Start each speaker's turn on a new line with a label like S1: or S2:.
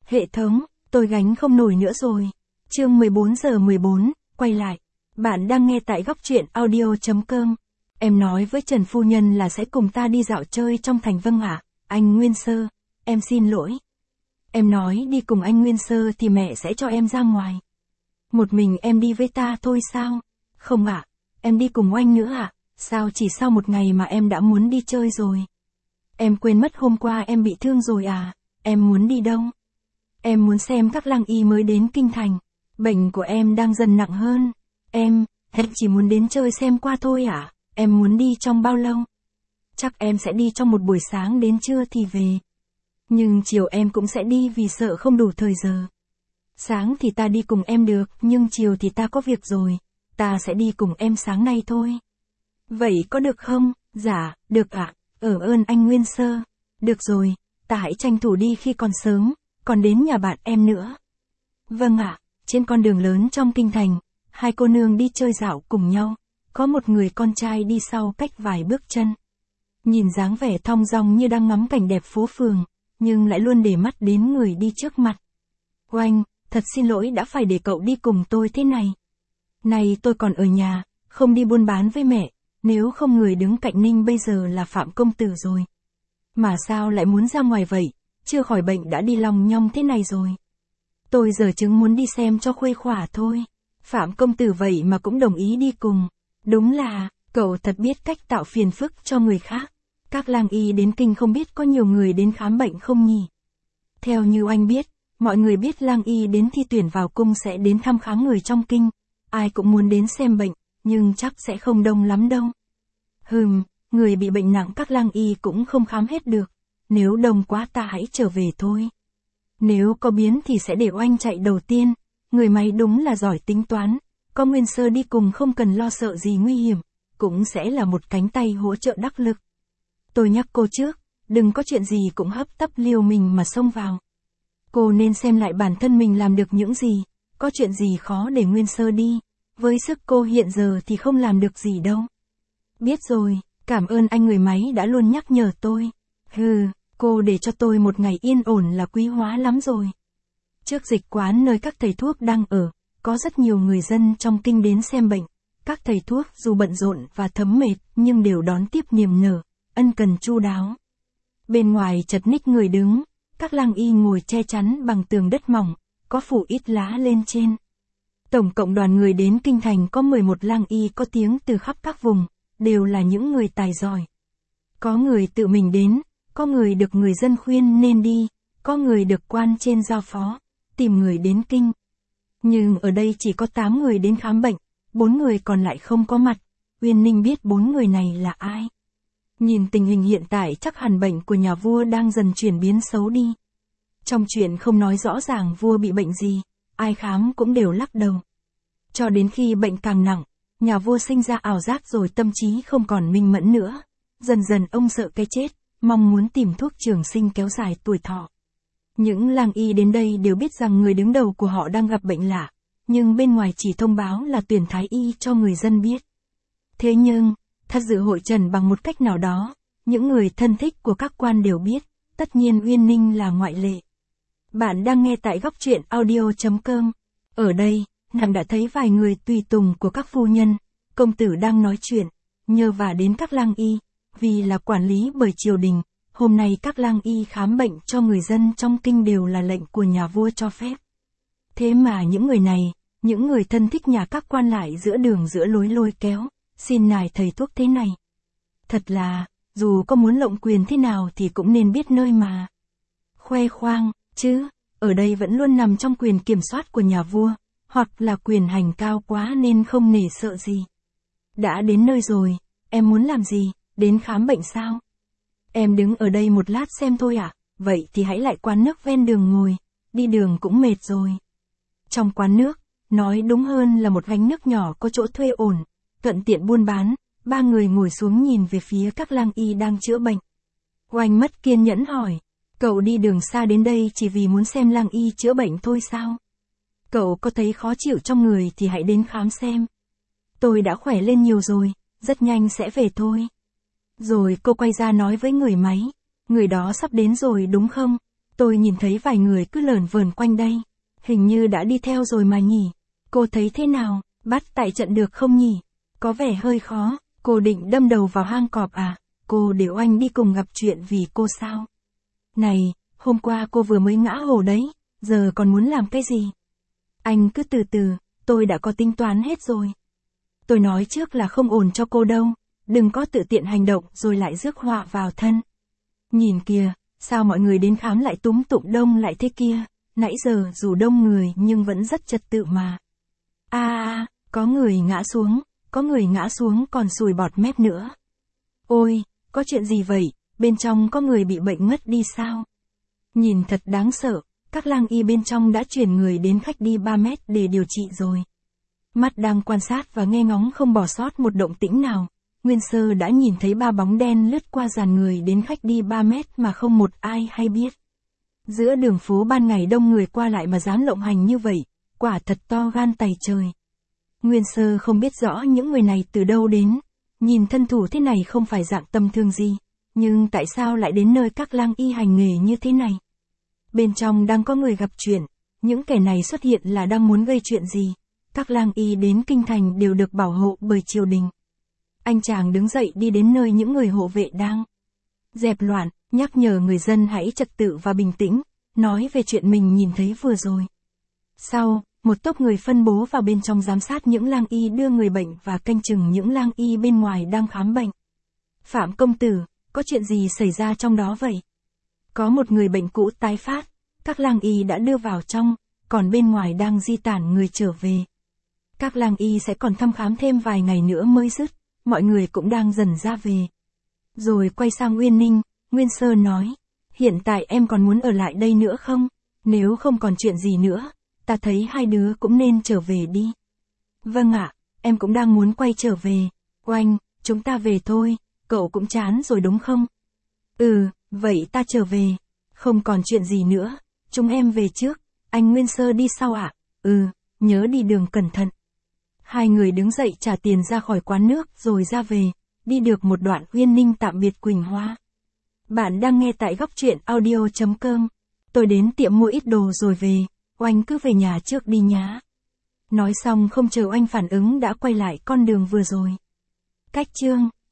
S1: Hệ thống, tôi gánh không nổi nữa rồi. Chương 14 giờ 14, quay lại. Bạn đang nghe tại góc truyện audio.com. Em nói với Trần Phu Nhân là sẽ cùng ta đi dạo chơi trong thành. Vâng ạ, anh Nguyên Sơ, em xin lỗi. Em nói đi cùng anh Nguyên Sơ thì mẹ sẽ cho em ra ngoài. Một mình em đi với ta thôi sao? Không ạ, em đi cùng anh nữa ạ. Sao chỉ sau một ngày mà em đã muốn đi chơi rồi? Em quên mất hôm qua em bị thương rồi à? Em muốn đi đâu? Em muốn xem các lang y mới đến kinh thành. Bệnh của em đang dần nặng hơn. Em chỉ muốn đến chơi xem qua thôi ạ. Em muốn đi trong bao lâu? Chắc em sẽ đi trong một buổi sáng đến trưa thì về. Nhưng chiều em cũng sẽ đi vì sợ không đủ thời giờ. Sáng thì ta đi cùng em được, nhưng chiều thì ta có việc rồi. Ta sẽ đi cùng em sáng nay thôi. Vậy có được không? Dạ, được ạ. Ơn anh Nguyên Sơ. Được rồi, ta hãy tranh thủ đi khi còn sớm, còn đến nhà bạn em nữa. Vâng ạ. Trên con đường lớn trong kinh thành, hai cô nương đi chơi dạo cùng nhau, có một người con trai đi sau cách vài bước chân. Nhìn dáng vẻ thong dong như đang ngắm cảnh đẹp phố phường, nhưng lại luôn để mắt đến người đi trước mặt. Oanh, thật xin lỗi đã phải để cậu đi cùng tôi thế này. Này tôi còn ở nhà, không đi buôn bán với mẹ, nếu không người đứng cạnh Ninh bây giờ là Phạm công tử rồi. Mà sao lại muốn ra ngoài vậy, chưa khỏi bệnh đã đi lòng nhong thế này rồi. Tôi giờ chứng muốn đi xem cho khuây khỏa thôi. Phạm công tử vậy mà cũng đồng ý đi cùng. Đúng là, cậu thật biết cách tạo phiền phức cho người khác. Các lang y đến kinh không biết có nhiều người đến khám bệnh không nhỉ? Theo như anh biết, mọi người biết lang y đến thi tuyển vào cung sẽ đến thăm khám người trong kinh. Ai cũng muốn đến xem bệnh, nhưng chắc sẽ không đông lắm đâu. Người bị bệnh nặng các lang y cũng không khám hết được. Nếu đông quá ta hãy trở về thôi. Nếu có biến thì sẽ để Oanh chạy đầu tiên. Người máy đúng là giỏi tính toán. Có Nguyên Sơ đi cùng không cần lo sợ gì nguy hiểm. Cũng sẽ là một cánh tay hỗ trợ đắc lực. Tôi nhắc cô trước, đừng có chuyện gì cũng hấp tấp liều mình mà xông vào. Cô nên xem lại bản thân mình làm được những gì. Có chuyện gì khó để Nguyên Sơ đi. Với sức cô hiện giờ thì không làm được gì đâu. Biết rồi, cảm ơn anh người máy đã luôn nhắc nhở tôi. Cô để cho tôi một ngày yên ổn là quý hóa lắm rồi. Trước dịch quán nơi các thầy thuốc đang ở, có rất nhiều người dân trong kinh đến xem bệnh. Các thầy thuốc dù bận rộn và thấm mệt nhưng đều đón tiếp niềm nở, ân cần chu đáo. Bên ngoài chật ních người đứng, các lang y ngồi che chắn bằng tường đất mỏng, có phủ ít lá lên trên. Tổng cộng đoàn người đến kinh thành có 11 lang y có tiếng từ khắp các vùng, đều là những người tài giỏi. Có người tự mình đến, có người được người dân khuyên nên đi, có người được quan trên giao phó, tìm người đến kinh. Nhưng ở đây chỉ có 8 người đến khám bệnh, 4 người còn lại không có mặt. Uyên Ninh biết 4 người này là ai. Nhìn tình hình hiện tại chắc hẳn bệnh của nhà vua đang dần chuyển biến xấu đi. Trong chuyện không nói rõ ràng vua bị bệnh gì, ai khám cũng đều lắc đầu. Cho đến khi bệnh càng nặng, nhà vua sinh ra ảo giác rồi tâm trí không còn minh mẫn nữa. Dần dần ông sợ cái chết, mong muốn tìm thuốc trường sinh kéo dài tuổi thọ. Những lang y đến đây đều biết rằng người đứng đầu của họ đang gặp bệnh lạ, nhưng bên ngoài chỉ thông báo là tuyển thái y cho người dân biết. Thế nhưng, thật dự hội trần bằng một cách nào đó, những người thân thích của các quan đều biết, tất nhiên Uyên Ninh là ngoại lệ. Bạn đang nghe tại góc truyện audio.com. Ở đây, nàng đã thấy vài người tùy tùng của các phu nhân, công tử đang nói chuyện, nhờ vả đến các lang y, vì là quản lý bởi triều đình. Hôm nay các lang y khám bệnh cho người dân trong kinh đều là lệnh của nhà vua cho phép. Thế mà những người này, những người thân thích nhà các quan lại giữa đường giữa lối lôi kéo, xin nài thầy thuốc thế này. Thật là, dù có muốn lộng quyền thế nào thì cũng nên biết nơi mà khoe khoang, chứ, ở đây vẫn luôn nằm trong quyền kiểm soát của nhà vua, hoặc là quyền hành cao quá nên không nể sợ gì. Đã đến nơi rồi, em muốn làm gì, đến khám bệnh sao? Em đứng ở đây một lát xem thôi ạ, vậy thì hãy lại quán nước ven đường ngồi, đi đường cũng mệt rồi. Trong quán nước, nói đúng hơn là một gánh nước nhỏ có chỗ thuê ổn, thuận tiện buôn bán, ba người ngồi xuống nhìn về phía các lang y đang chữa bệnh. Oanh mất kiên nhẫn hỏi, cậu đi đường xa đến đây chỉ vì muốn xem lang y chữa bệnh thôi sao? Cậu có thấy khó chịu trong người thì hãy đến khám xem. Tôi đã khỏe lên nhiều rồi, rất nhanh sẽ về thôi. Rồi cô quay ra nói với người máy, người đó sắp đến rồi đúng không? Tôi nhìn thấy vài người cứ lởn vởn quanh đây. Hình như đã đi theo rồi mà nhỉ. Cô thấy thế nào, bắt tại trận được không nhỉ? Có vẻ hơi khó, cô định đâm đầu vào hang cọp à? Cô để Oanh đi cùng gặp chuyện vì cô sao? Này, hôm qua cô vừa mới ngã hồ đấy, giờ còn muốn làm cái gì? Anh cứ từ từ, tôi đã có tính toán hết rồi. Tôi nói trước là không ổn cho cô đâu, đừng có tự tiện hành động rồi lại rước họa vào thân. Nhìn kìa, sao mọi người đến khám lại túm tụm đông lại thế kia, nãy giờ dù đông người nhưng vẫn rất trật tự mà. Có người ngã xuống còn sùi bọt mép nữa. Ôi, có chuyện gì vậy, bên trong có người bị bệnh ngất đi sao? Nhìn thật đáng sợ, các lang y bên trong đã chuyển người đến khách đi 3 mét để điều trị rồi. Mắt đang quan sát và nghe ngóng không bỏ sót một động tĩnh nào, Nguyên Sơ đã nhìn thấy 3 bóng đen lướt qua dàn người đến khách đi 3 mét mà không một ai hay biết. Giữa đường phố ban ngày đông người qua lại mà dám lộng hành như vậy, quả thật to gan tày trời. Nguyên Sơ không biết rõ những người này từ đâu đến, nhìn thân thủ thế này không phải dạng tầm thường gì, nhưng tại sao lại đến nơi các lang y hành nghề như thế này? Bên trong đang có người gặp chuyện, những kẻ này xuất hiện là đang muốn gây chuyện gì? Các lang y đến kinh thành đều được bảo hộ bởi triều đình. Anh chàng đứng dậy đi đến nơi những người hộ vệ đang dẹp loạn, nhắc nhở người dân hãy trật tự và bình tĩnh, nói về chuyện mình nhìn thấy vừa rồi. Sau, một tốp người phân bố vào bên trong giám sát những lang y đưa người bệnh và canh chừng những lang y bên ngoài đang khám bệnh. Phạm công tử, có chuyện gì xảy ra trong đó vậy? Có một người bệnh cũ tái phát, các lang y đã đưa vào trong, còn bên ngoài đang di tản người trở về. Các lang y sẽ còn thăm khám thêm vài ngày nữa mới dứt, mọi người cũng đang dần ra về. Rồi quay sang Uyên Ninh, Nguyên Sơ nói, hiện tại em còn muốn ở lại đây nữa không? Nếu không còn chuyện gì nữa, ta thấy hai đứa cũng nên trở về đi. Vâng ạ, em cũng đang muốn quay trở về. Oanh, chúng ta về thôi, cậu cũng chán rồi đúng không? Vậy ta trở về. Không còn chuyện gì nữa, chúng em về trước, anh Nguyên Sơ đi sau ạ? Nhớ đi đường cẩn thận. Hai người đứng dậy trả tiền ra khỏi quán nước rồi ra về, đi được một đoạn Uyên Ninh tạm biệt Quỳnh Hoa. Bạn đang nghe tại góc truyện audio.com. Tôi đến tiệm mua ít đồ rồi về, Oanh cứ về nhà trước đi nhá. Nói xong không chờ Oanh phản ứng đã quay lại con đường vừa rồi. Cách chương